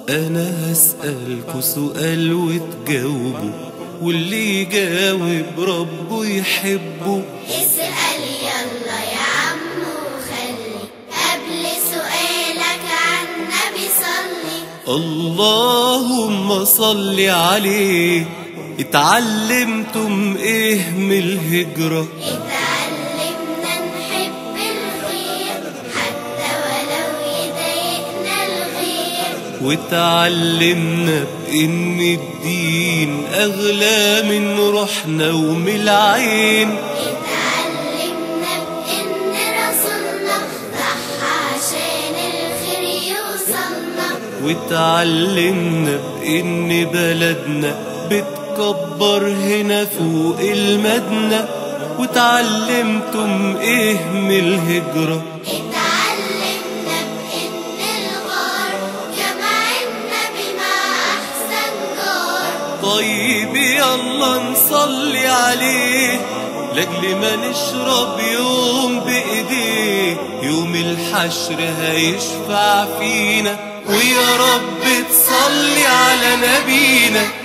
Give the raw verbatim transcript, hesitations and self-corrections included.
أنا هسألكوا سؤال وتجاوبوا، واللي يجاوب ربه يحبه. اسأل يلا يا عم وخلي قبل سؤالك عن النبي صلي. اللهم صل عليه. اتعلمتم ايه من الهجرة؟ اتعلمنا نحب الخير حتى ولو يضايقنا الغير، واتعلمنا بإن الدين أغلى من روحنا ومن العين. اتعلمنا بإن رسولنا ضحى عشان الخير يوصلنا، واتعلمنا بإن بلدنا بتكبر هنا فوق المدنة. واتعلمتم ايه من الهجرة؟ اتعلمنا بإن الغار جمعنا بما أحسن جار. طيب يلا نصلي عليه لاجل ما نشرب يوم بإيديه. يوم الحشر هيشفع فينا، ويا رب تصلي على نبينا.